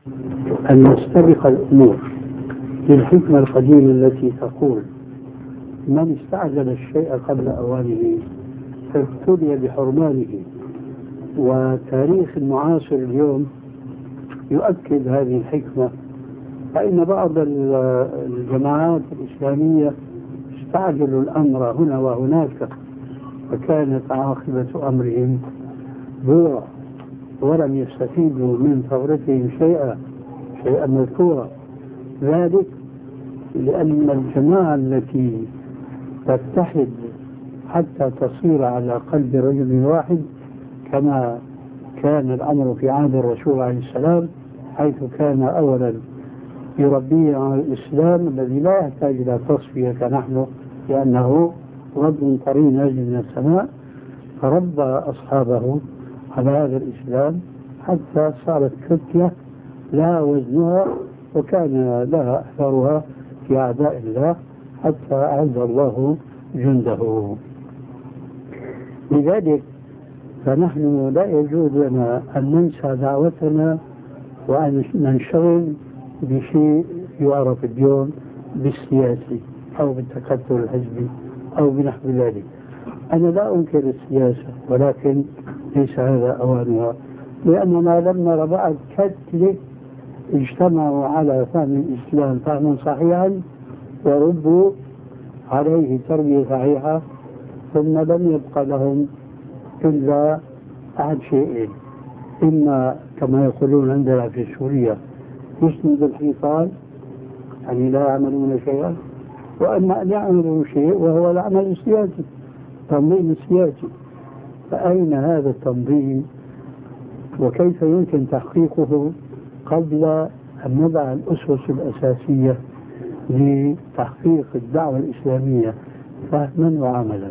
أن نستبق الأمور للحكمة القديمة التي تقول: من استعجل الشيء قبل أوانه فابتلي بحرمانه. وتاريخ المعاصر اليوم يؤكد هذه الحكمة، فإن بعض الجماعات الإسلامية استعجلوا الأمر هنا وهناك، فكانت عاقبة أمرهم بورا، ولم يستفيدوا من ثورتهم شيئا مذكورا. ذلك لأن الجماعة التي تتحد حتى تصير على قلب رجل واحد، كما كان الأمر في عهد الرسول عليه السلام، حيث كان أولا يربيه على الإسلام الذي لا يحتاج إلى تصفية كنحن، لأنه رد طري نازل من السماء، فربى أصحابه على هذا الإسلام حتى صارت كتلة لا وزنها، وكان لها أثرها في أعداء الله حتى أعز الله جنده. لذلك فنحن لا يجوز لنا أن ننسى دعوتنا وأن ننشغل بشيء يعرف اليوم بالسياسي أو بالتكتل الحزبي أو بنحو ذلك. أنا لا أنكر السياسة، ولكن ليس هذا أوانها، لأننا لم نرى بعد كتلة اجتمعوا على فهم الإسلام فهما صحيحا وربوا عليه تربية صحيحة، ثم لم يبقى لهم إلا أحد شيئين: إما كما يقولون عندنا في سوريا يسند الحيطان، يعني لا يعملون شيئا، وأما أن يعملوا شيء وهو العمل السياسي، تنظيم السياسي. فأين هذا التنظيم وكيف يمكن تحقيقه قبل أن نضع الأسس الأساسية لتحقيق الدعوة الإسلامية فهما وعملا؟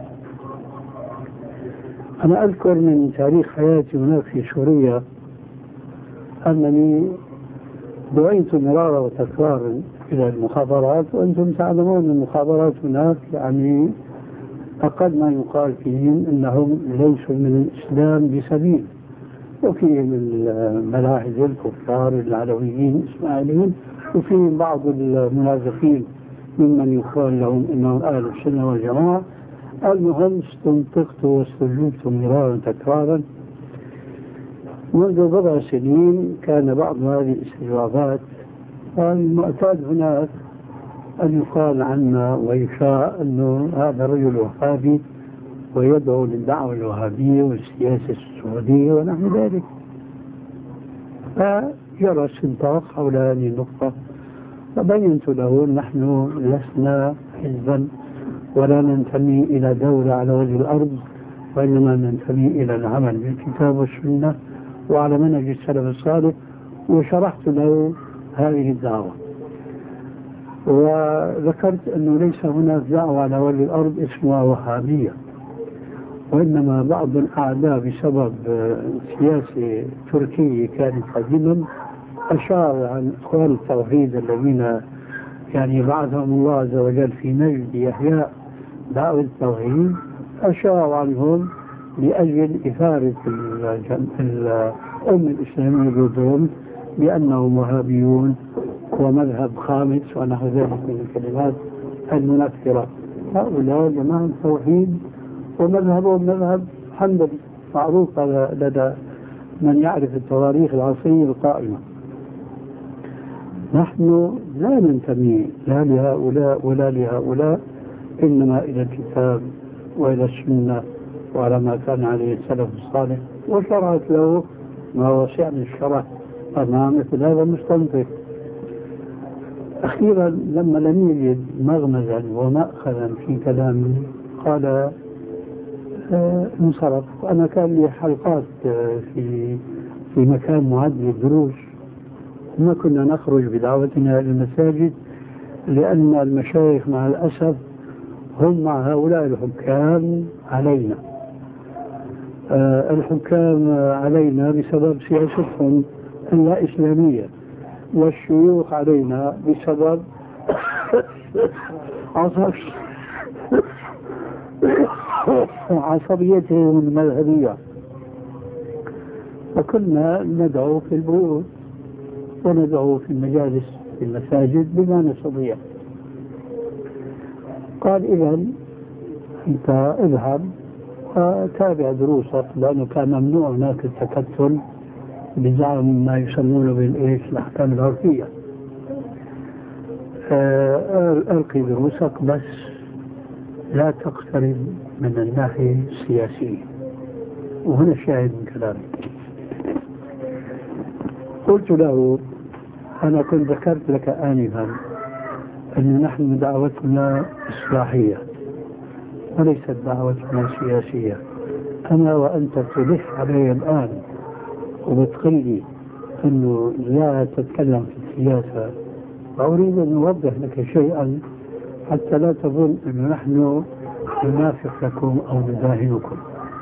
أنا أذكر من تاريخ حياتي هناك في سوريا أنني دعيت مرارا وتكرارا إلى المخابرات، وأنتم تعلمون المخابرات هناك يعني أقل ما يقال فيهم أنهم ليسوا من الإسلام بسبيل، وفيهم الملاحدة الكفار العلويين الإسماعيليين، وفيهم بعض المنافقين ممن يقال لهم إنهم أهل السنة والجماعة. المهم استنطقت واستجبت مرارا تكرارا. منذ بضع سنين كان بعض هذه الاستجوابات، المعتاد هناك أن يقال عنا ويشاع أنه هذا رجل وهابي ويدعو للدعوة الوهابية والسياسة السعودية ونحو ذلك. فجرى استنطاق حول هذه النقطة، فبينت له نحن لسنا حزبا ولا ننتمي إلى دولة على وجه الأرض، وإنما ننتمي إلى العمل بالكتاب والسنة وعلى منهج السلف الصالح، وشرحت له هذه الدعوة، وذكرت أنه ليس هناك دعوة على وجه الأرض اسمها وهابية، وإنما بعض الأعداء بسبب سياسة تركية كانت قديما أشار عن إخوان التوحيد الذين يعني بعثهم الله عز وجل في نجد إحياء دعوة التوحيد، أشار عنهم لأجل إثارة الأمة الإسلامية ضدهم بأنهم وهابيون ومذهب خامس ونحو ذلك من الكلمات المنفرة. هؤلاء جماعة التوحيد ومذهبهم مذهب حنبلي معروف لدى من يعرف التواريخ العصرية القائمة. نحن لا ننتمي لا لهؤلاء ولا لهؤلاء، إنما إلى الكتاب وإلى السنة وعلى ما كان عليه السلف الصالح، وشرعت له ما وسعني الشرع أمام مثل هذا المستنطق. أخيرا لما لم يجد مغمزا ومأخذا في كلامي قال انصرف. وأنا كان لي حلقات في مكان معد للدروس، ما كنا نخرج بدعوتنا إلى المساجد، لأن المشايخ مع الأسف هم مع هؤلاء الحكام علينا. الحكام علينا بسبب سياستهم اللا إسلامية، والشيوخ علينا بسبب عصبيتهم المذهبية. فكنا ندعو في البيوت وندعو في المجالس في المساجد بما نستطيع. قال إذا أنت اذهب وتابع دروسك، لأنه كان ممنوع هناك التكتل بزعم ما يسمونه بالإيش الأحكام العرفية. ألقي دروسك بس لا تقترب من الناحية السياسية. وهنا الشاهد من كلامي. قلت له أنا كنت ذكرت لك آنفا أن نحن دعوتنا إصلاحية وليست دعوتنا سياسية. أنا وأنت تلح علي الآن وبتقلي أنه لا تتكلم في السياسة، وأريد أن أوضح لك شيئا حتى لا تظن أن نحن ننافق لكم أو نداهنكم.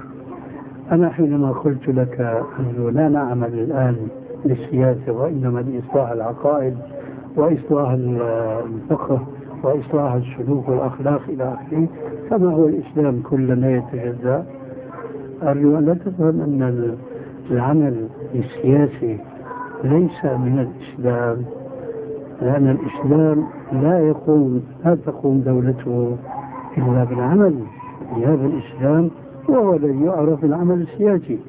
أنا حينما قلت لك أنه لا نعمل الآن للسياسة وإنما لإصلاح العقائد وإصلاح الفقه وإصلاح السلوك والأخلاق إلى آخره، كما هو الإسلام كلنا يتجزأ. أرجو أن لا تفهم أن العمل السياسي ليس من الإسلام، لأن الإسلام لا تقوم دولته إلا بالعمل بهذا الإسلام، وهو الذي يعرف العمل السياسي.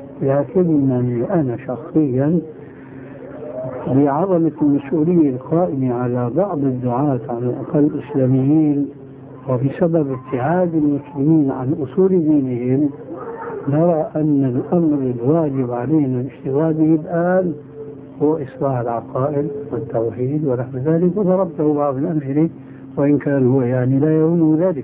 لكنني أنا شخصيا بعظمة المسؤولية القائمة على بعض الدعاة على الأقل الإسلاميين، وبسبب ابتعاد المسلمين عن أصول دينهم، نرى أن الأمر الواجب علينا الاشتغال به الآن هو إصلاح العقائد والتوحيد ونحو ذلك، وضربته بعض الأمثلة وإن كان هو يعني لا يهم ذلك.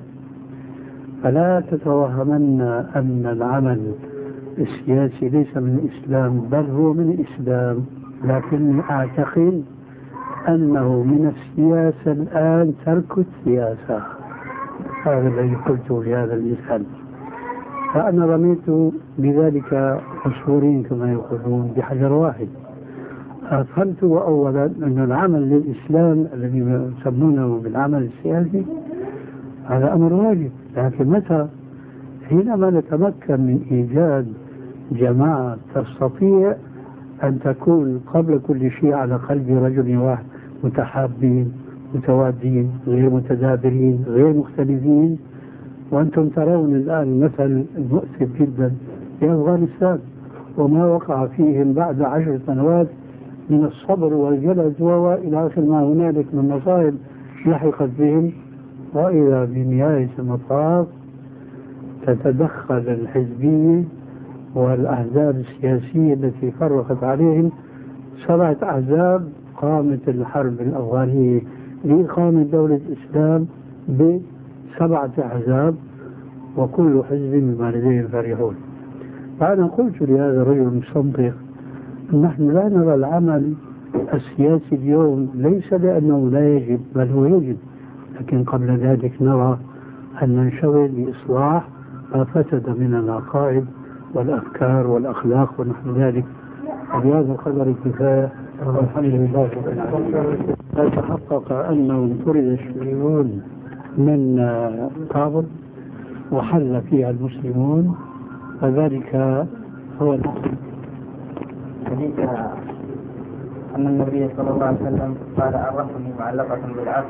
فلا تتوهمن أن العمل السياسي ليس من الإسلام، بل هو من الإسلام، لكن أعتقد أنه من السياسة الآن ترك السياسة. هذا الذي قلته لهذا الإنسان. فأنا رميت بذلك عصفورين كما يقولون بحجر واحد. أفهمت أولا أن العمل للإسلام الذي يسمونه بالعمل السياسي هذا أمر واجب، لكن متى؟ حينما نتمكن من إيجاد جماعة تستطيع أن تكون قبل كل شيء على قلب رجل واحد، متحابين متوادين غير متدابرين غير مختلفين. وأنتم ترون الآن مثل مؤسف جدا في أفغانستان وما وقع فيهم بعد 10 سنوات من الصبر والجلد وإلى آخر ما هنالك من مصائب لحقت بهم. وإذا بنهاية المطاف تتدخل الحزبية والأحزاب السياسية التي فرقت عليهم 7 أحزاب. قامت الحرب الأفغانية لإقامة دولة الإسلام ب7 أحزاب وكل حزب بما لديهم فرحون. فأنا قلت لهذا الرجل المستنطق نحن لا نرى العمل السياسي اليوم ليس لأنه لا يجب بل هو يجب، لكن قبل ذلك نرى أن ننشغل بإصلاح ما فسد من العقائد والأفكار والأخلاق ونحو ذلك. وبهذا القدر الكفاية والحمد لله رب العالمين. تحقق أنه طرد الشيوعيون من كابل وحل فيها المسلمون، فذلك هو الحق. حديث أن النبي صلى الله عليه وسلم قال الرحم معلقة بالعرش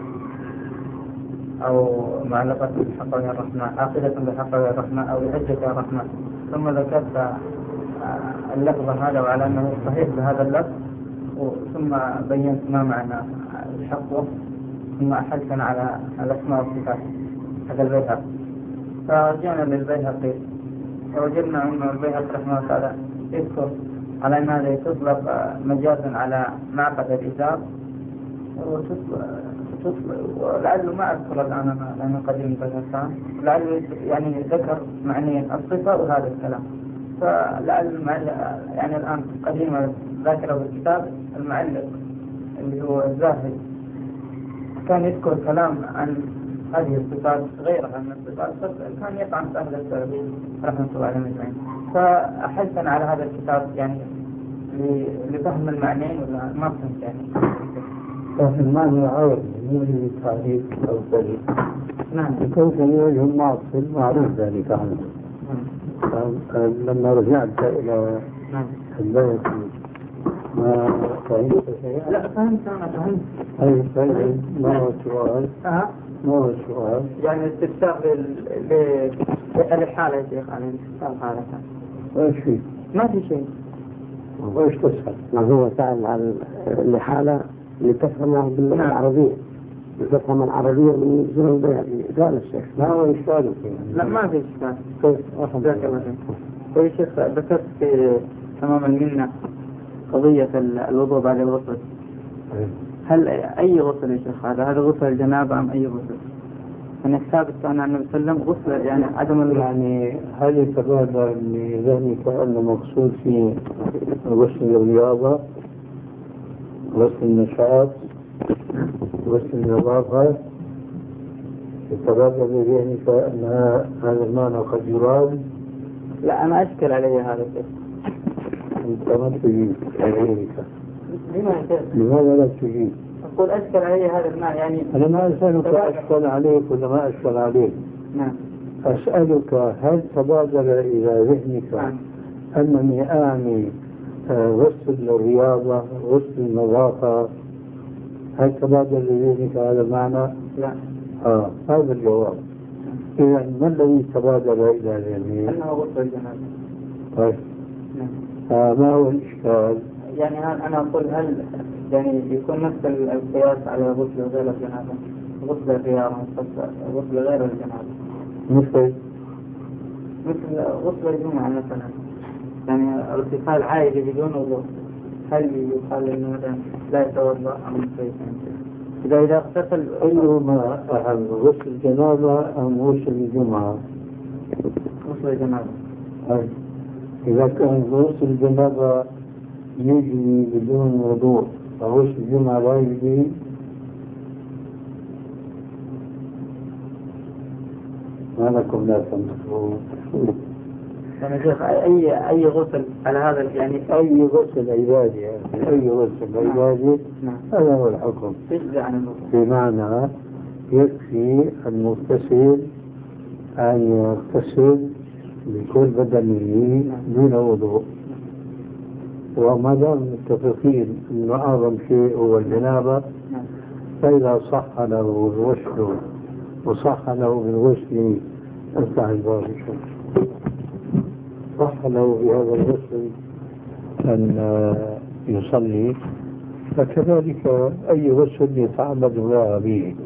أو معلقة بالحق والرحمة، آخذة بالحق والرحمة أو بحجة الرحمة. ثم ذكرت اللفظ هذا وعلى أنه صحيح بهذا اللفظ، ثم بينت ما معنى الحق، ثم أحلتنا على الأسماء والصفات هذا البيهقي. فرجعنا للبيهقي فوجدنا أن البيهقي رحمه الله تعالى يذكر على أن هذا يطلق مجازا على معقد الإزار، ولعله ما أذكر الآن لأنه قديم بذلك، لعله يعني ذكر معنيين الصفة وهذا الكلام. فلعل يعني الآن قديما ذاكره بالكتاب المعلق اللي هو الزاهد كان يذكر كلام عن هذه الصفات غيرها من الصفات، كان يطعن في أهل السلف رحمة الله عليهم أجمعين. فأحسن على هذا الكتاب يعني لفهم المعنيين ولا ما فهمت يعني؟ فهم المعنى عرض مو للتعريف أو التعريف. نعم. يكون وجه معصل معروف ذلك عنه. لما رجعت إلى البيت ما فهمت شيئا؟ لا فهمت، أنا فهمت. أي فهم. ما هو السؤال؟ ما هو السؤال؟ يعني استفسار للحالة يا شيخ، عن الاستفسار حالة. وإيش فيه؟ ما في شيء. وإيش تسأل؟ ما هو سأل عن الحالة لتفهمه بالعربية، لتفهم العربية من زمن البيان. قال الشيخ ما هو إشكاله فيه؟ لا ما في إشكال. كيف؟ جزاك الله خير. يا شيخ ذكرت في تمام المنة قضية الوضوء بعد الغسل. هل أي غسل يا شيخ هذا غسل الجنابة أم أي غسل؟ يعني ثابت عن النبي صلى الله عليه وسلم غسل يعني عدم يعني هل يتبادر لذهنك أن مقصود في غسل الرياضة، غسل النشاط، غسل النظافة؟ يتبادر لذهنك أن هذا المعنى قد يراد؟ لا أنا أشكل علي هذا الشيء. أنت ما تجيب غيرك. لماذا لا تجيب؟ أقول أشكل علي هذا المعنى يعني. أنا ما أسألك أشكل عليك ولا ما أشكل عليك. نعم. أسألك هل تبادر إلى ذهنك أنني أعني غسل الرياضة، غسل النظافة؟ هل تبادر لذهنك هذا المعنى؟ لا. هذا الجواب. إذا ما الذي تبادر إلى ذهنك؟ أنه غسل الجنابة. طيب. ما هو الإشكال؟ يعني أنا أقول هل يعني يكون نفس القياس على غسل غير الجنابة، غسل الرياضة، غسل غير الجنابة، مثل غسل الجمعة مثلا، يعني ارتفاع عائلي بدون وضوء، هل يقال إنه مثلا لا يتوضأ أم شيء؟ إذا اغتسل أيهما أهم، غسل الجنابة أم غسل الجمعة؟ غسل الجنابة. إذا كان غسل الجنابة يجري بدون وضوء فغسل الجمعة لا يجري؟ ما لكم لا تنظرون؟ يعني شيخ أي غسل على هذا يعني أي غسل عبادي، يعني أي غسل عبادي هذا هو الحكم. بمعنى يكفي المغتسل أن يغتسل بكل بدنه دون وضوء. وما دام متفقين أن أعظم شيء هو الجنابة، فإذا صح له الغسل وصح له بالغسل افتح الباب صح له بهذا الغسل أن يصلي، فكذلك أي غسل يتعبد الله به.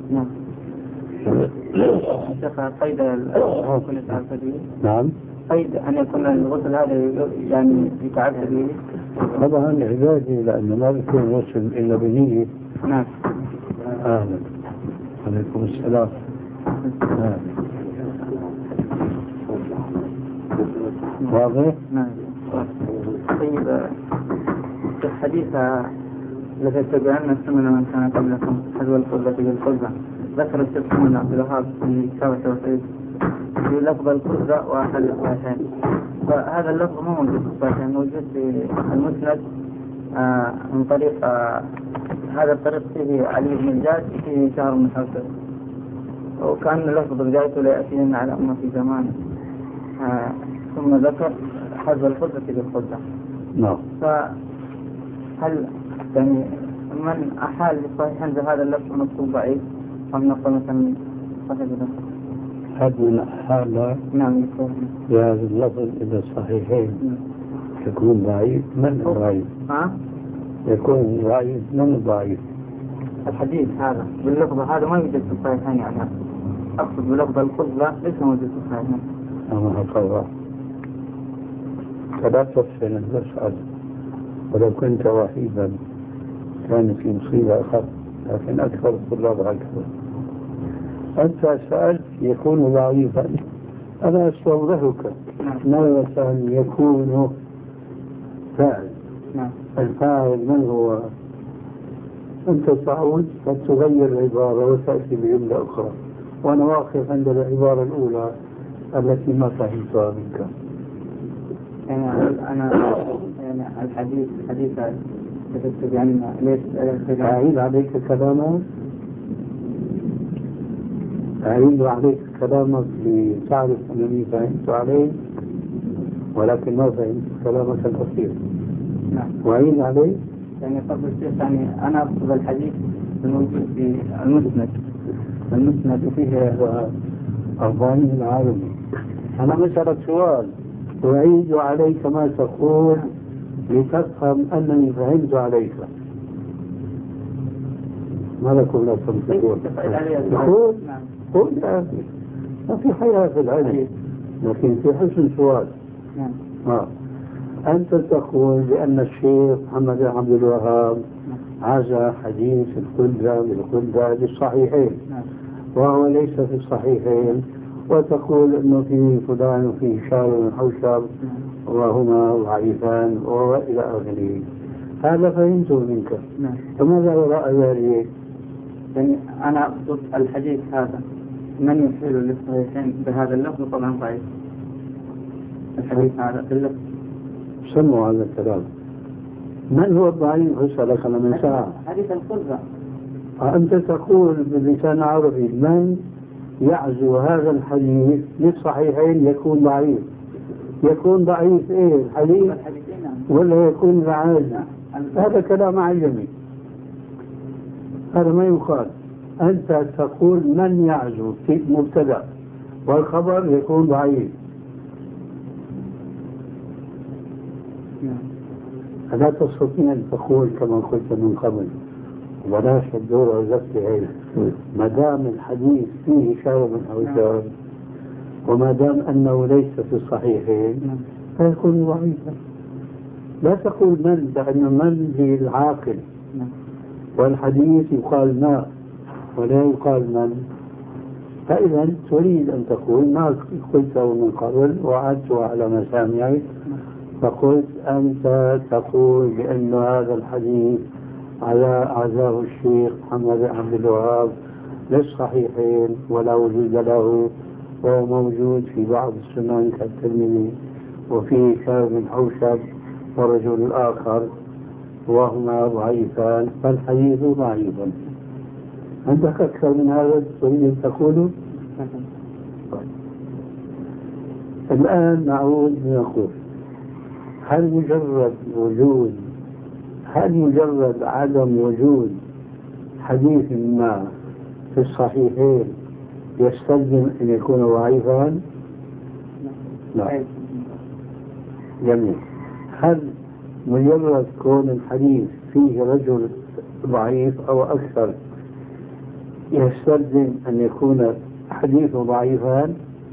شيخ قيد يكون يتعبد به؟ نعم. قيد أن يكون الغسل هذا يعني يتعبد به؟ طبعا عبادي، لأنه ما بيكون غسل إلا بنية. نعم. أهلا. عليكم السلام. واضح؟ نعم. طيب في الحديث الذي تبعنا السنن من كان قبلكم حذو القبلة بالقبلة، ذكر الشيخ محمد عبد الوهاب في كتاب التوحيد في لفظ القبلة وأحد الصحيحين، فهذا اللفظ مو موجود في الصحيحين، موجود في المسند من طريق هذا الطريق فيه علي بن الجاد فيه شهر بن حوشب، وكان لفظ بدايته لا يأتينا على أمة في زمان، ثم ذكر حذو القبلة بالقبلة. نعم. فهل يعني من أحال للصحيحين بهذا اللفظ مكتوب ضعيف أم نقول مثلا صحيح اللفظ؟ هذا من أحال نعم بهذا اللفظ إلى الصحيحين يكون ضعيف. من ضعيف؟ يكون ضعيف من ضعيف؟ الحديث هذا باللفظ هذا ما يوجد في الصحيحين، يعني أقصد بلفظ القبلة ليس موجود في الصحيحين. هكذا. فلا تفصل المسألة، ولو كنت وحيدا كان في مصيبة أخف، لكن أكثر الطلاب هكذا. أنت سألت يكون ضعيفا، أنا أستوضحك ماذا يكون فاعل. الفاعل من هو؟ أنت تعود فتغير العبارة وتأتي بجملة أخرى، وأنا واقف عند العبارة الأولى التي ما فهمتها منك. أنا يعني الحديث تكتب يعني ليش أعيد عليك كلامك؟ أعيد عليك كلامك لتعرف أنني فهمت عليه، ولكن ما فهمت كلامك الأخير. نعم. وأعيد عليه. يعني قبل الشيخ يعني أنا أقصد الحديث الموجود في المسند فيه 40 العربي. أنا مسألة سؤال أعيد عليك ما تقول لتفهم أنني فهمت عليك. ماذا كنا تقول؟ قول يا أخي ما في حياة في العلم لكن في حسن سؤال. أنت تقول بأن الشيخ محمد بن عبد الوهاب عزى حديث الخلدة بالخلدة للصحيحين وهو ليس في الصحيحين، وتقول أنه فيه فلان وفيه هشام بن حوشب وهما ضعيفان وإلى آخره. هذا فهمته منك. فماذا وراء ذلك؟ يعني أنا أقصد الحديث هذا من يحيل للصحيحين بهذا اللفظ طبعا ضعيف. الحديث هذا باللفظ سموا هذا الكلام. من هو الضعيف؟ أسألك أنا من ساعة. حديث الخلدة. أنت تقول باللسان العربي من يعزو هذا الحديث للصحيحين يكون ضعيف. يكون ضعيف إيه الحديث ولا يكون ضعيف؟ هذا كلام عجمي، هذا ما يقال. أنت تقول من يعزو في مبتدأ والخبر يكون ضعيف. لا تستطيع أن تقول كما قلت من قبل بلاش الدور وزفتي هي ما دام الحديث فيه شاذ أو شاذ وما دام أنه ليس في الصحيحين فيكون ضعيفا. لا تقول من، لأن من للعاقل والحديث يقال ما ولا يقال من. فإذا تريد أن تقول ما قلته من قبل وعدت على مسامعي فقلت أنت تقول بأن هذا الحديث عزاه الشيخ محمد بن عبد الوهاب للصحيحين ولا وجود له، وهو موجود في بعض السنن كالترمذي وفيه هشام بن حوشب ورجل آخر وهما ضعيفان فالحديث ضعيف. عندك أكثر من هذا تريد أن تقوله؟ الآن نعود نقول هل مجرد عدم وجود حديث ما في الصحيحين يستلزم أن يكون ضعيفا؟ لا. جميل. هل مجرد كون الحديث فيه رجل ضعيف أو أكثر يستلزم أن يكون حديثه ضعيفا؟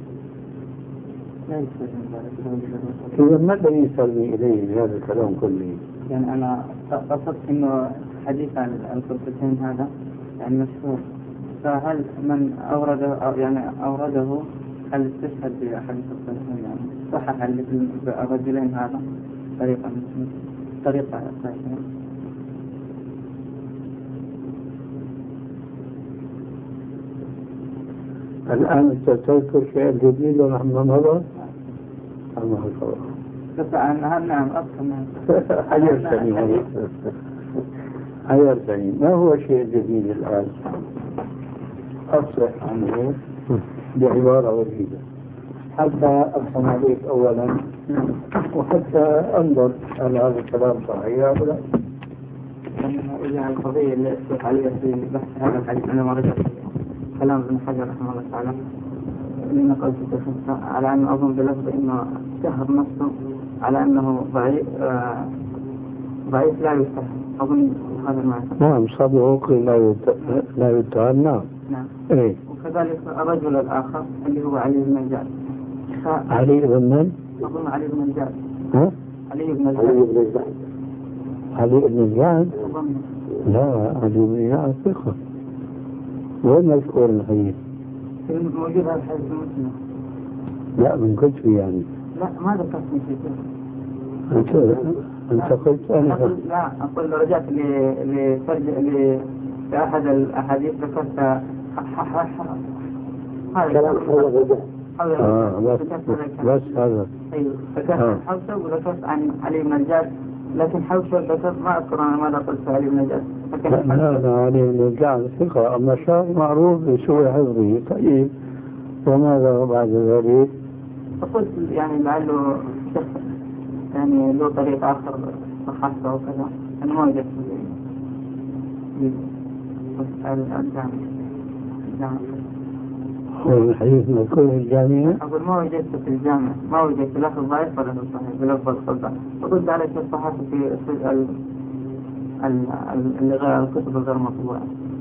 إذا ما الذي يسلمي إليه هذا الكلام كله؟ يعني أنا قصدت إنه حديث عن القدسين هذا يعني مشهور، فهل من أورده هل استشهد بأحاديث القدسين يعني صحح الرجلين هذا طريقة صحيحة؟ الآن أنت تذكر شيء جديد ونحن مضى؟ نعم أفهم. حيرتني ما هو شيء جديد الآن؟ أصلح عنه بعبارة وجيدة حتى أفهم عليك أولا وحتى أنظر هل هذا الكلام صحيح أو لا. إذا القضية اللي أشرف عليها في بحث هذا الحديث عندما رجعت كلام ابن حجر رحمه الله تعالى إن قلت على أن أظن بلفظ إنه شهر نفسه على أنه ضعيف لا يستحق. أظن هذا المعنى. نعم صدوق لا يتهم. نعم. إيه. وكذلك الرجل الآخر اللي هو علي بن الجعد. علي بن من؟ أظن علي بن الجعد. ها؟ علي بن الجعد. علي بن الجعد؟ لا علي بن الجعد ثقة. وين مذكور الحديث؟ موجود هذا الحديث المسلم. لا من كتبي يعني. لا ما ذكرت من شيء. أنت قلت أنا لا أقول رجعت لأحد الأحاديث ذكرت هذا كلام بس هذا. أيوه ذكرت حوشب وذكرت عن علي بن الجعد، لكن حوشب ذكرت ما أذكر أنا ماذا قلت علي بن الجعد. لا علي بن الجعد ثقة أما شاب معروف بسوء حفظه. طيب وماذا بعد ذلك؟ فقلت يعني لعله يعني له طريق آخر صحته وكذا أنا ما وجدت الجامعة. هو الحديث مذكور في الجامعة؟ أقول ما وجدت في الجامعة، ما وجدت له الضعيف ولا الصحيح بلفظ الخلطة. أرد عليك الصحافة في اللي غير الكتب الغير مطبوعة.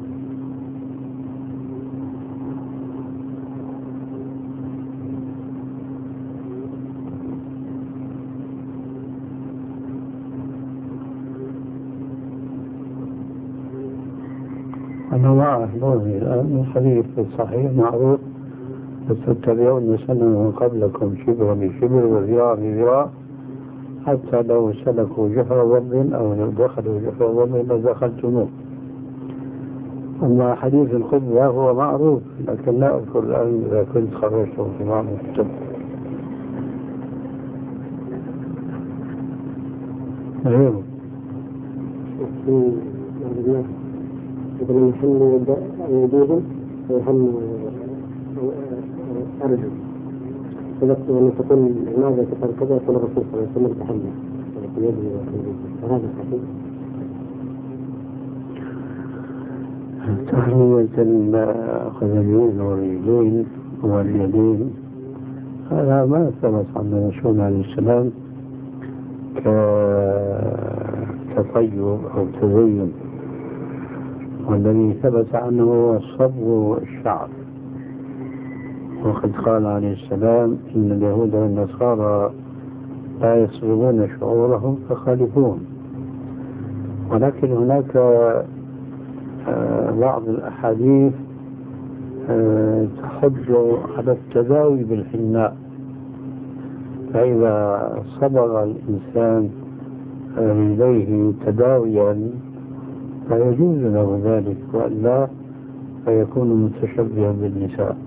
أنا ما أحضرني الآن الحديث الصحيح معروف تتبعون سنة من قبلكم شبر بشبر وذراع بذراع حتى لو سلكوا جحر ضب أو لو دخلوا جحر ضب لدخلتموه. أما حديث الخطبة هو معروف لكن لا أذكر الآن إذا كنت خرجته في بعض الكتب. غيره إذا يحل يديهم ويحل أرجل فذكر أن تكون ماذا تفعل كذا يكون الرسول صلى الله عليه وسلم تحلل في يده وهذا صحيح. تحلية القدمين والرجلين واليدين هذا ما ثبت عن الرسول عليه السلام كتطيب أو تزين، والذي ثبت عنه هو الصبغ والشعر. وقد قال عليه السلام إن اليهود والنصارى لا يصبغون شعورهم فخالفوهم. ولكن هناك بعض الأحاديث تحض على التداوي بالحناء، فإذا صبغ الإنسان رجليه تداويا فيجوز له ذلك، وإلا فيكون متشبها بالنساء.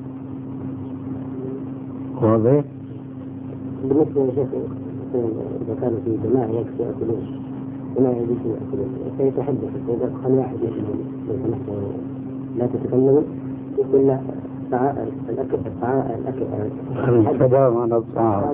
واضح؟ بالنسبة لشيخ إذا كانوا في جماعة يكفي يأكلون جماعة يجلسوا يأكلون فيتحدث إذا كان واحد يأكل لا تتكلموا يقول لا الأكل الكلام عن الطعام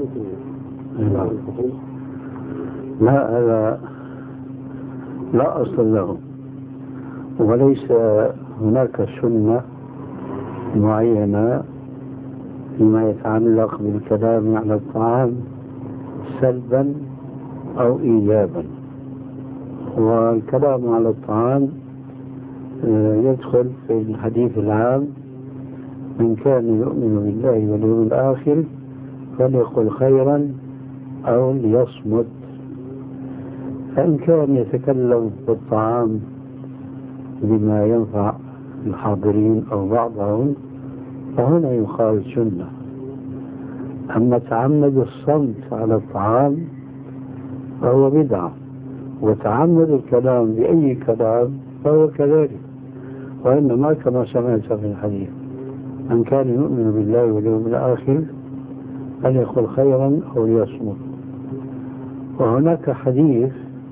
لا هذا لا أصل له، وليس هناك سنة معينة فيما يتعلق بالكلام على الطعام سلبا أو إيجابا. والكلام على الطعام يدخل في الحديث العام من كان يؤمن بالله واليوم الآخر فليقل خيرا أو ليصمت. فإن كان يتكلم بالطعام بما ينفع الحاضرين أو بعضهم فهنا يخالف سنة. أما تعمد الصمت على الطعام فهو بدعة، وتعمد الكلام بأي كلام فهو كذلك. وإنما كما سمعت في الحديث من كان يؤمن بالله واليوم الآخر فليقل خيرا أو ليصمت. وهناك حديث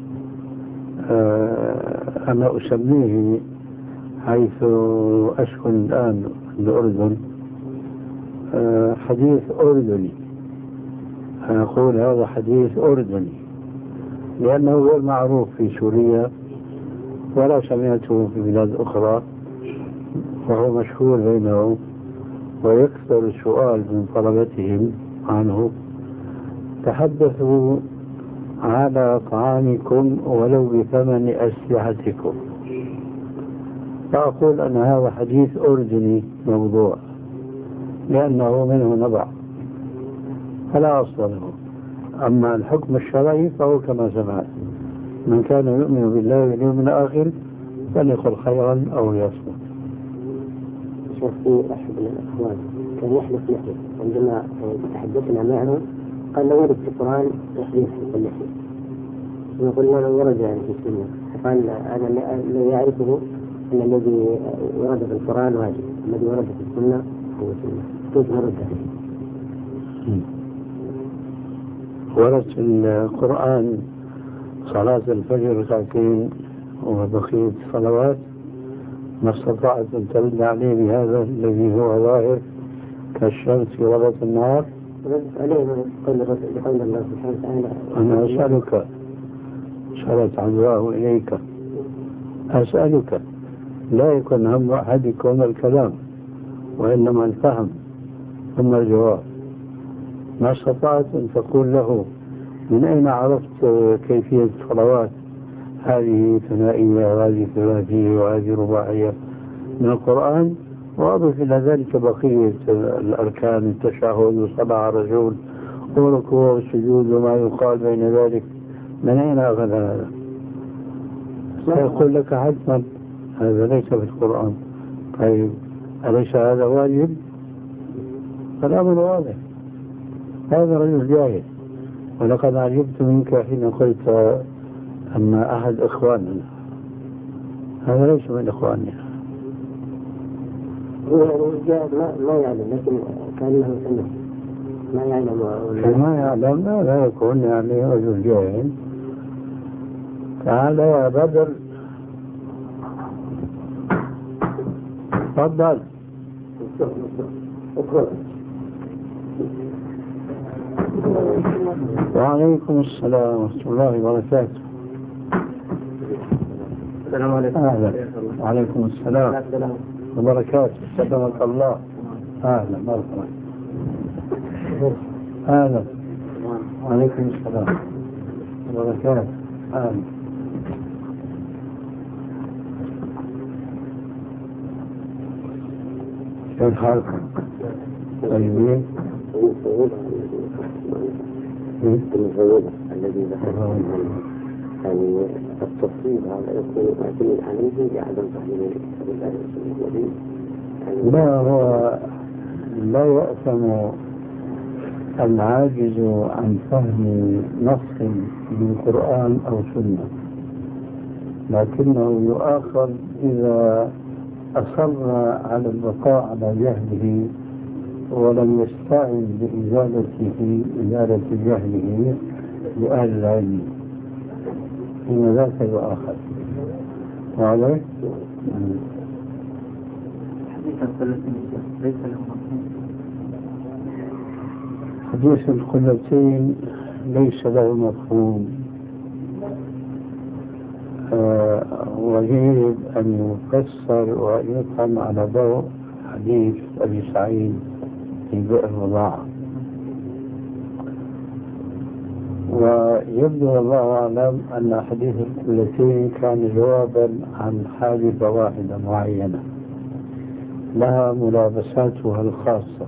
أنا أسميه حيث أسكن الآن الأردن حديث أردني. أنا أقول هذا حديث أردني لأنه غير معروف في سوريا ولا سمعته في بلاد أخرى، وهو مشهور بينهم ويكثر السؤال من طلبتهم عنه. تحدثوا على طعامكم ولو بثمن أسلحتكم. فأقول أن هذا حديث أردني موضوع لأنه منه نبع فلا أصل له. أما الحكم الشرعي فهو كما سمعت من كان يؤمن بالله واليوم الآخر فليقل خيرا أو ليصمت. في أحد الأخوان كان يحلف لحية، عندما تحدثنا معه قال لو ورد في القرآن تحليف اللحية نقول له ورد يعني في السنة، قال أنا الذي أعرفه أن الذي ورد في القرآن واجب، الذي ورد في السنة هو سنة. كيف نرد عليه؟ ورد في القرآن صلاة الفجر ركعتين وبقية الصلوات ما استطعت أن ترد عليه بهذا الذي هو ظاهر كالشمس في وسط النهار. رد عليه بقول الله سبحانه وتعالى. أنا أسألك شرت عذراه إليك. أسألك لا يكون هم أحدكم الكلام وإنما الفهم ثم الجواب. ما استطعت أن تقول له من أين عرفت كيفية الصلوات، هذه ثنائية وهذه ثلاثية وهذه رباعية، من القرآن، وأضف إلى ذلك بقية الأركان، التشهد وصلاة الرجل وركوع والسجود وما يقال بين ذلك، من أين أخذ هذا؟ سيقول لك حتما هذا ليس في القرآن. طيب أليس هذا واجب؟ الأمر واضح. هذا رجل جاهل. ولقد عجبت منك حين قلت أن أحد إخواننا، هذا ليس من إخواننا. هو جاهل ما يعلم، لكن كان له سنة ما يعلم. ما يعلم لا يكون يعني رجل جاهل. تعال يا بدر، تفضل. وعليكم السلام ورحمة الله وبركاته. السلام عليكم. أهلا. وعليكم السلام وبركاته. سلامك الله. أهلا مرحبا. أهلا. وعليكم السلام وبركاته. أهلا. كيف حالكم؟ طيبين؟ المزودة الذي ذكر يعني التصويب هذا يكون معتمد عليه بعدم فهم كتاب الله وسنة النبي. لا، هو لا يأثم العاجز عن فهم نص من قرآن أو سنة، لكنه يؤاخذ إذا أصر على البقاء على جهله ولم يستعن بإزالة جهله لأهل العلم، إن ذاك يؤاخذ. وعليه حديث القلتين ليس له مفهوم، ويجب أن يفسر وأن يفهم على ضوء حديث أبي سعيد في بئر الرضاعة. ويبدو والله أعلم أن حديث القلتين كان جوابا عن حادثة واحدة معينة لها ملابساتها الخاصة.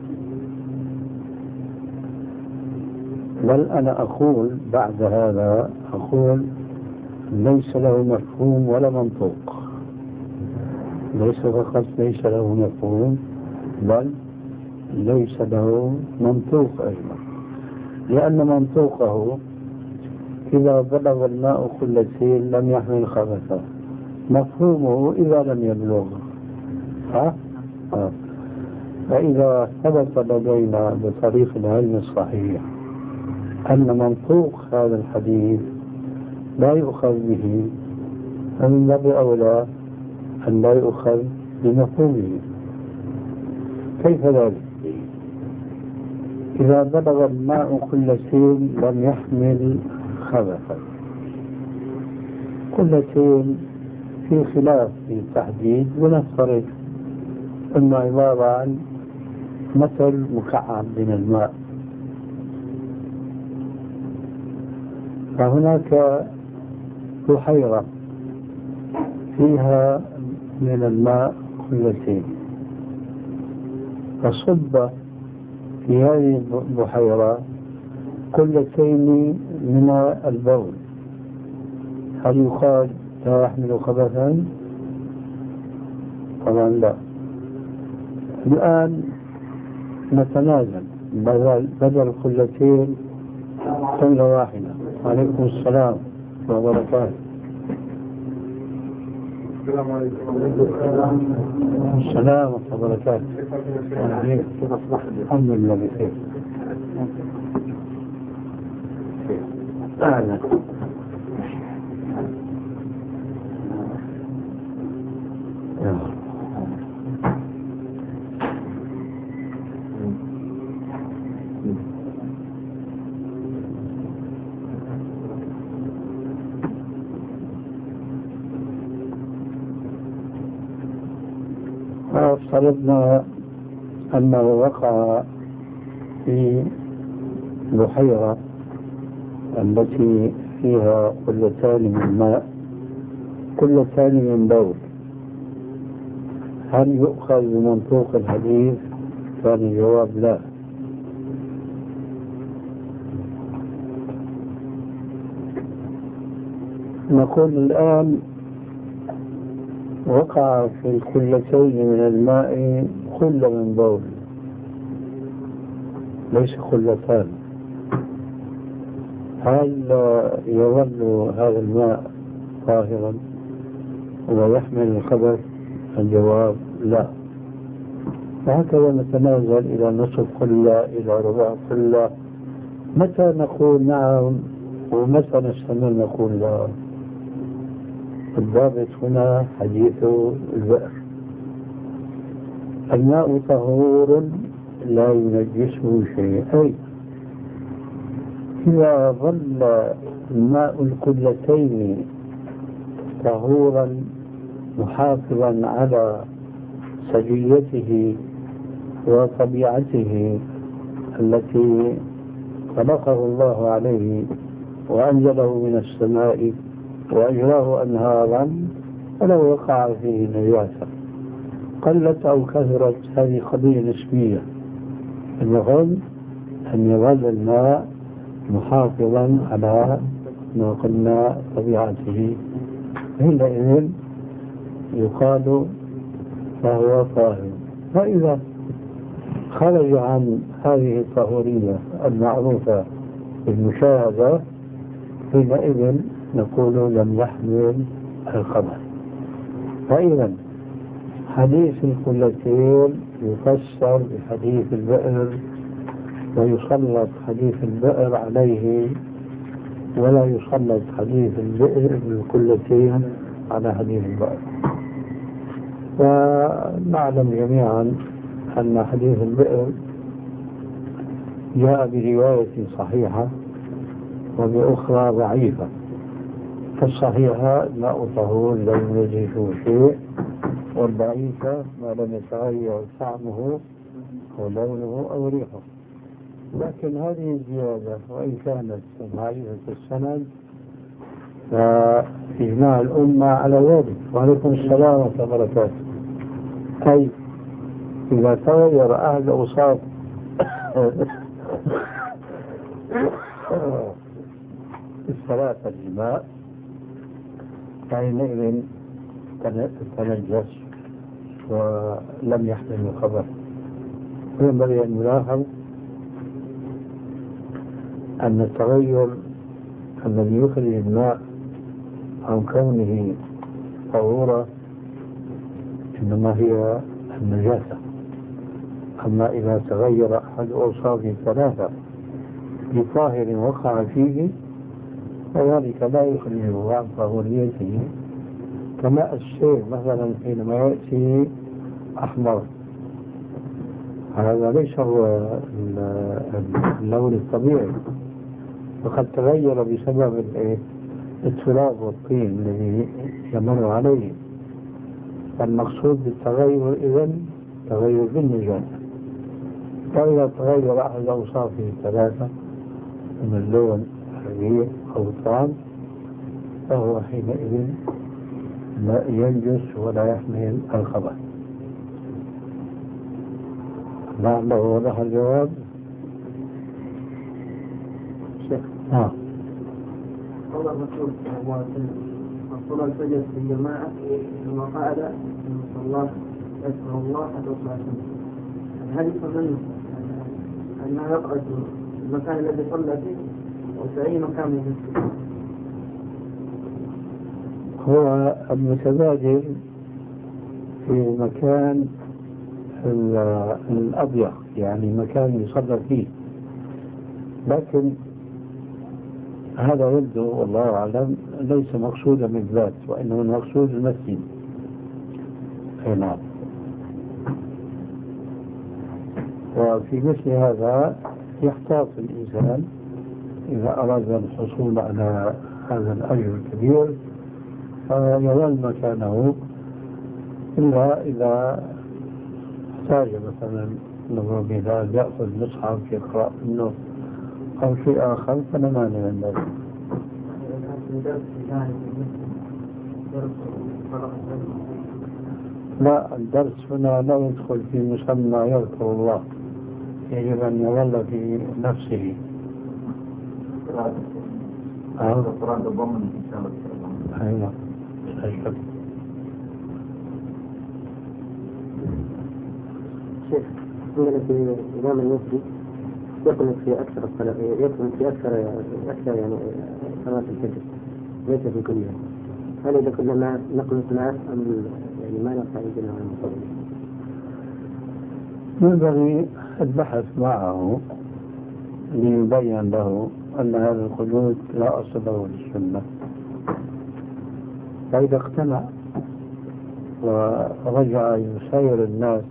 بل أنا أقول بعد هذا ليس له مفهوم ولا منطوق. ليس فقط ليس له مفهوم، بل ليس له منطوق أيضا، لأن منطوقه إذا بلغ الماء قلتين لم يحمل خبثا، مفهومه إذا لم يبلغ. فإذا ثبت لدينا بطريق العلم الصحيح أن منطوق هذا الحديث لا يؤخذ به، فمن باب أولى أن لا يؤخذ بمفهومه. كيف ذلك؟ إذا بلغ الماء قلتين لم يحمل خبثا، قلتين في خلاف في التحديد، ونفترض أنه عبارة عن مثل مكعب من الماء، فهناك بحيرة فيها من الماء قلتين، فصب في هذه البحيرة قلتين من البول، هل يقال لا يحمل خبثا؟ طبعا لا. الآن نتنازل، بدل قلتين قلة واحدة. عليكم السلام وبركاته. السلام عليكم. السلام وبركاته. الحمد لله بخير. أهلا. افترضنا أنه وقع في بحيرة التي فيها قلتان من ماء قلتان من بول، هل يؤخذ بمنطوق الحديث؟ كان الجواب لا. نقول الآن وقع في القلتين من الماء قلة من بول، ليس قلتان، هل يظل هذا الماء طاهرا ويحمل الخبث؟ الجواب لا. وهكذا نتنازل إلى نصف قلة إلى ربع قلة. متى نقول نعم ومتى نستمر نقول لا؟ الضابط هنا حديث البئر. الماء طهور لا ينجسه شيء، أي إذا ظل الماء القلتين طهورا محافظا على سجيته وطبيعته التي خلقه الله عليه وأنزله من السماء وأجراه أنهارا، ولو وقع فيه نجاسة قلت أو كثرت هذه قضية نسبية. المهم أن يظل الماء محافظا على ما قلنا طبيعته، حينئذ يقال فهو طاهر. فإذا خرج عن هذه الطهورية المعروفة بالمشاهدة حينئذ نقول لم يحمل الخبث. فإذا حديث القلتين يفسر بحديث البئر ويسلط حديث البئر عليه، ولا يسلط حديث البئر بالقلتين على حديث البئر. ونعلم جميعا أن حديث البئر جاء برواية صحيحة وبأخرى ضعيفة. فالصحيحة ماء طهور لا ينجسه شيء، والضعيفة ما لم يتغير طعمه أو لونه أو ريحه. لكن هذه الزيادة وإن كانت ضعيفة السند فإجماع الأمة على ذلك. وعليكم السلام ورحمة الله وبركاته. أي إذا تغير أحد أوصاف الثلاثة الماء فحينئذ تنجس ولم يحمل الخبث. ينبغي أن نلاحظ أن التغير الذي يخرج الماء عن كونه طهورا إنما هي النجاسة. أما إذا تغير أحد أوصاف الثلاثة بطاهر وقع فيه فذلك لا يخرجه عن طهوريته، كماء الشيء مثلا حينما يأتي أحمر هذا ليس هو اللون الطبيعي، وقد تغير بسبب التراب والطين الذي يمر عليه. فالمقصود بالتغير إذن تغير بالنجاسة. فإذا تغير أحد أوصافه الثلاثة من اللون الريح أو الطعم فهو حينئذ لا ينجس ولا يحمل الخبث. لعله وضح الجواب. قول الرسول صلى الله عليه وسلم: الصلاة الفجر في الجماعة ثم قعد في المصلى يذكر الله حتى يصلى الشمس. هل يفهم أنه يقعد في المكان الذي صلى فيه أو في أي مكان من المسجد؟ هو المتبادل في مكان الأضيق، يعني مكان يصلى فيه، لكن هذا يبدو والله أعلم ليس مقصودا بالذات، وإنه المقصود المسجد. أي نعم. وفي مثل هذا يحتاط الإنسان إذا أراد الحصول على هذا الأجر الكبير فيظل مكانه، إلا إذا محتاجة مثلا نضرب مثال يأخذ مصحف يقرأ منه أو شيء آخر فلا مانع من ذلك. لا، الدرس هنا لا يدخل في مسمى يذكر الله، يجب أن يظل في نفسه. القرآن تضمن إن شاء الله. أيوة لا شك. شيخ، عندنا في الإمام المصري يقنط في أكثر الصلاة، يقنط في أكثر يعني صلاة الفجر، ليس في كلها. هل إذا كنا نقنط معه أم يعني ما نرفع يدنا عن المصلي؟ ينبغي البحث معه ليبين له أن هذا القنوت لا أصل له للسنة، فإذا اقتنع ورجع يسير الناس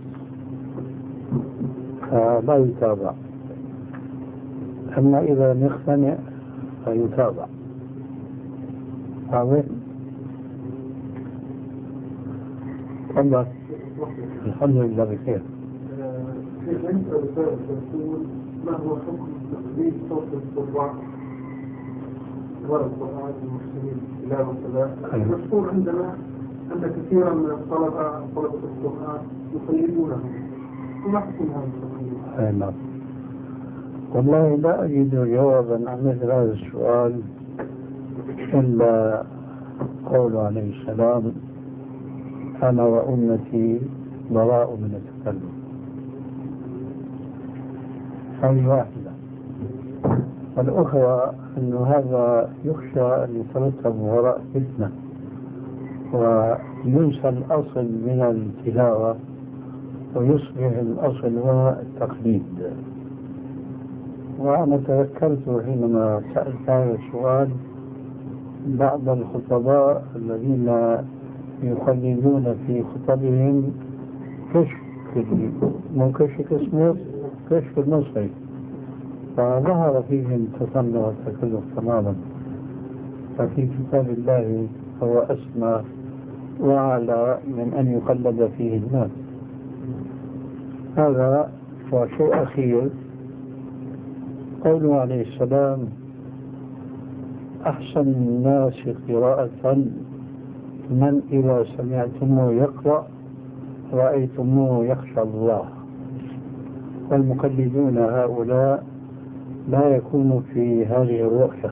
لا يتابع، أما إذا لم يقتنع فيتابع. واضح؟ تفضل. الحمد لله بخير. كيف أنت رسالة تقول ما هو حكم تقليد صوت القرآن والقرآن المسلمين لا وكذا؟ المشهور عندنا أن كثيرا من طلبة القرآن يقلدونه، وما حكم هذا التقليد؟ نعم. والله لا أجد جوابا عن مثل هذا السؤال إلا قوله عليه السلام: أنا وأمتي براء من التكلم. هذه واحدة. والأخرى أن هذا يخشى أن يترتب وراء فتنة وينسى الأصل من التلاوة ويصبح الأصل هو التقليد. وأنا تذكرت حينما سألت هذا السؤال بعض الخطباء الذين يقلدون في خطبهم كشف منكشف اسمه كشف المصري، فظهر فيهم التصنع والتكلف تماما. ففي كتاب الله هو أسمى وأعلى من أن يقلد فيه الناس. هذا وشيء أخير، قوله عليه السلام: أحسن الناس قراءة من إذا سمعتموه يقرأ رأيتموه يخشى الله. والمقلدون هؤلاء لا يكون في هذه الرؤية.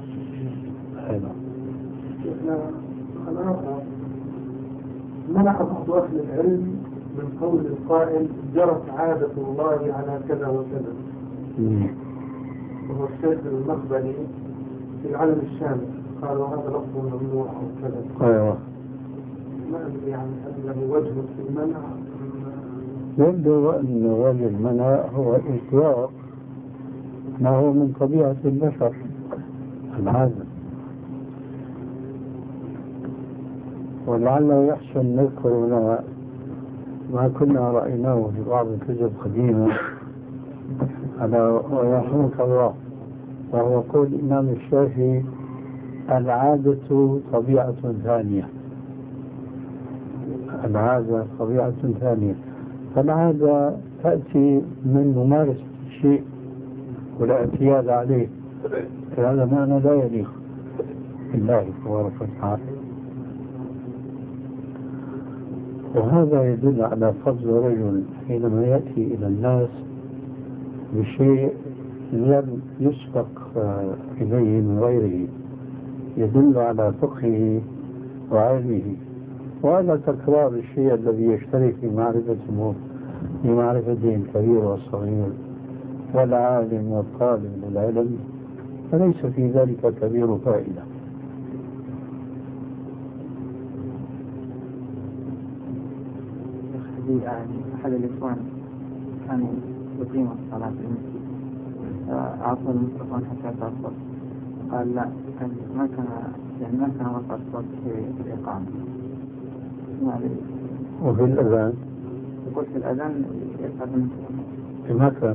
منع بعض أهل العلم من قول القائل جرت عادة الله على كذا وكذا، وهو الشيخ المقبلي في العالم الشامل قالوا هذا لفظ ممنوع أو كذا. أيوة. ما أدري يعني هل له وجه في المنع؟ يبدو أن وجه المنع هو إطلاق ما هو من طبيعة البشر العادة، ولعله يحسن نذكر هنا ما كنا رأيناه في بعض الكتب قديمة على ويرحمك الله، وهو قول الإمام الشافعي: العادة طبيعة ثانية. العادة طبيعة ثانية. فالعادة تأتي من ممارسة الشيء ولا اعتياد عليه، هذا معنى لا يليق بالله تبارك وتعالى. وهذا يدل على فضل رجل حينما يأتي إلى الناس بشيء لم يسبق إليه من غيره، يدل على فقهه وعلمه، وهذا تكرار الشيء الذي يشترك في معرفته الكبير والصغير والعالم والطالب للعلم، فليس في ذلك كبير فائدة. أحد الإخوان كان يقيم الصلاة في المسجد، أعطوا الميكروفون حتى يتصل، قال لا ما كان رفع الصوت في الإقامة. وفي الأذان يقول في الأذان يرفع الميكروفون. ما كان.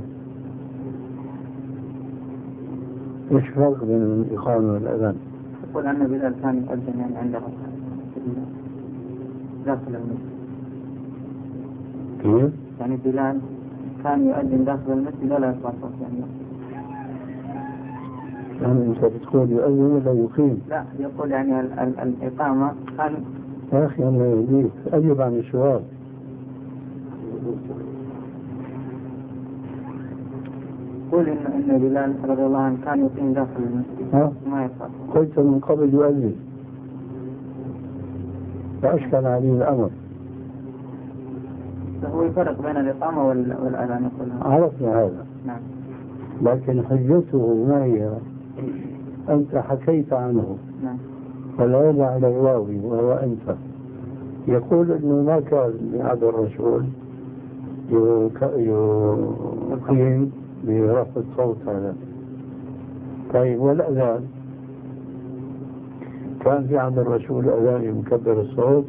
إيش فرق بين الإقامة والأذان؟ يقول أن بلال كان يؤذن يعني عنده داخل المسجد. كيف؟ يعني بلال كان يؤذن داخل المسجد ولا يرفع صوت يعني أنت بتقول يؤذن ولا يقيم؟ لا، يقول يعني الإقامة كان. يا أخي أنا يهديك أجب عن السؤال. يقول إن بلال رضي الله عنه كان يقيم داخل المسجد ما يرفع. قلت من قبل يؤذن فأشكل عليه الأمر. هو يفرق بين الإقامة والأذان كلها. عرفنا هذا. نعم. لكن حجته ما هي؟ أنت حكيت عنه. نعم. فالعين على الراوي وهو أنت يقول أنه ما كان لعهد الرسول يقيم برفع الصوت هذا. طيب والأذان كان في عهد الرسول أذان مكبر الصوت؟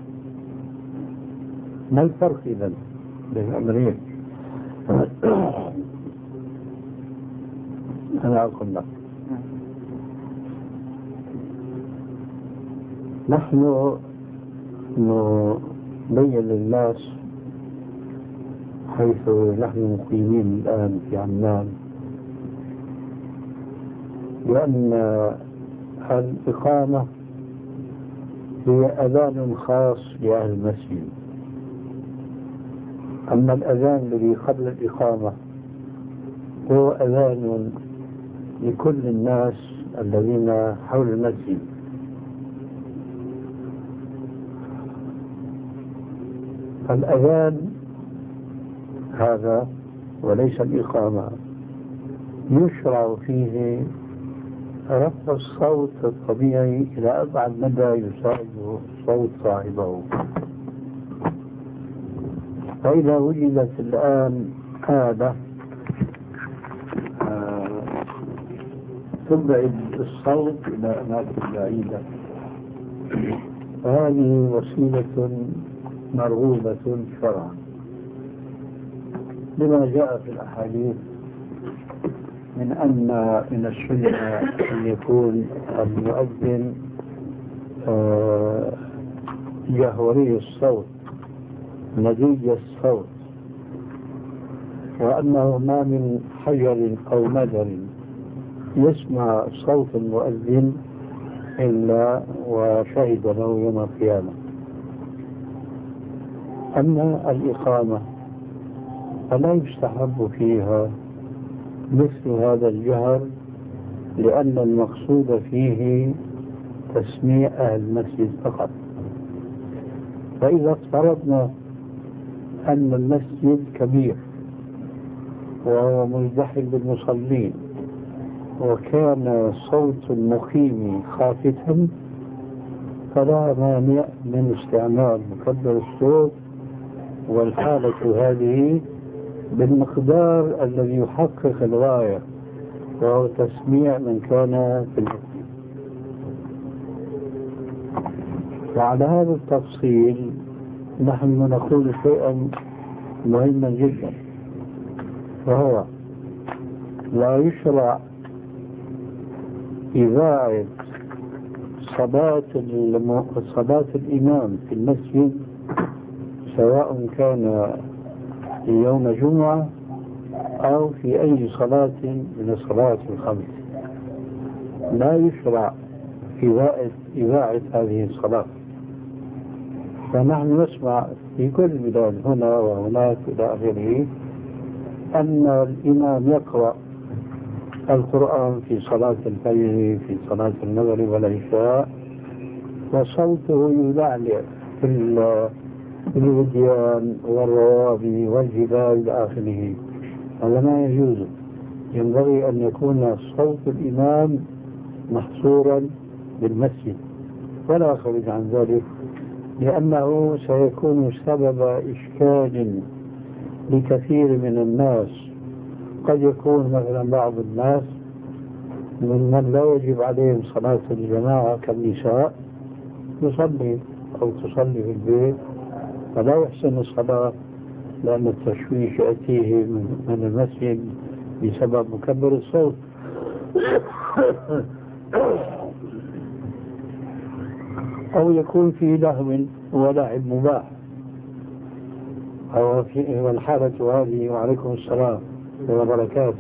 ما الفرق إذن بين الأمرين؟ أنا أقول لك نحن نبين للناس حيث نحن مقيمين الآن في عمان لأن الإقامة هي أذان خاص لأهل المسجد، أما الأذان الذي قبل الإقامة هو أذان لكل الناس الذين حول المسجد. الأذان هذا وليس الإقامة يشرع فيه رفع الصوت الطبيعي إلى أبعد مدى يساعد صوت صاحبه. فإذا وجدت الآن آلة تبعد الصوت إلى أماكن بعيدة فهذه وسيلة مرغوبة شرعا لما جاء في الأحاديث من أن من السنة أن يكون المؤذن جهوري الصوت ندي الصوت، وأنه ما من حجر أو مدر يسمع صوت المؤذن إلا وشهد له يوم القيامة. أما الإقامة فلا يستحب فيها مثل هذا الجهر لأن المقصود فيه تسميع أهل المسجد فقط. فإذا افترضنا أن المسجد كبير وهو مزدحم بالمصلين وكان صوت المقيم خافتا فلا مانع من استعمال مكبر الصوت والحالة هذه بالمقدار الذي يحقق الغاية وهو تسميع من كان في المسجد. وعلى هذا التفصيل نحن نقول شيئا مهما جدا، وهو لا يشرع إذاعة صلاة الإمام في المسجد سواء كان في يوم جمعة أو في أي صلاة من الصلوات الخمس. لا يشرع إذاعة هذه الصلاة. فنحن نسمع في كل بلاد هنا وهناك إلى آخره أن الإمام يقرأ القرآن في صلاة الفجر في صلاة المغرب والعشاء وصوته يلعلع في الوديان والروابي والجبال إلى آخره. هذا ما يجوز. ينبغي أن يكون صوت الإمام محصورا بالمسجد ولا خرج عن ذلك، لأنه سيكون سبب إشكال لكثير من الناس. قد يكون مثلا بعض الناس من لا يجب عليهم صلاة الجماعة كالنساء يصلي أو تصلي في البيت فلا يحسن الصلاة لأن التشويش يأتيه من المسجد بسبب مكبر الصوت. أو يكون فيه لهو ولعب مباح أو في والحالة هذه وعليكم السلام وبركاته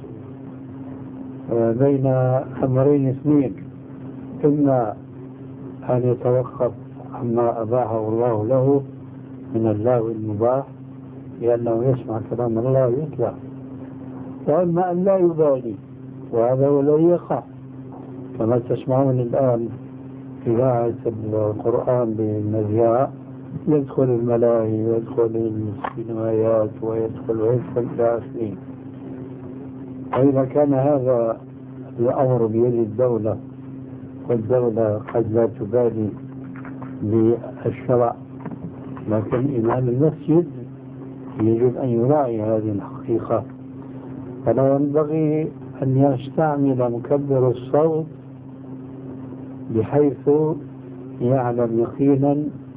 بين أمرين اثنين، إما أن يتوقف عما أباحه الله له من اللهو المباح لأنه يسمع كلام الله ويطلع، وأما أن لا يبالي، وهذا الذي يقع كما تسمعون الآن إذاعة القرآن بالمذياع، يدخل الملاهي ويدخل السينمائيات ويدخل إلى آخره. وإذا كان هذا الأمر بيد الدولة والدولة قد لا تبالي بالشرع، لكن إمام المسجد يجب أن يراعي هذه الحقيقة، فلا ينبغي أن يستعمل مكبر الصوت بحيث يعلم يقينا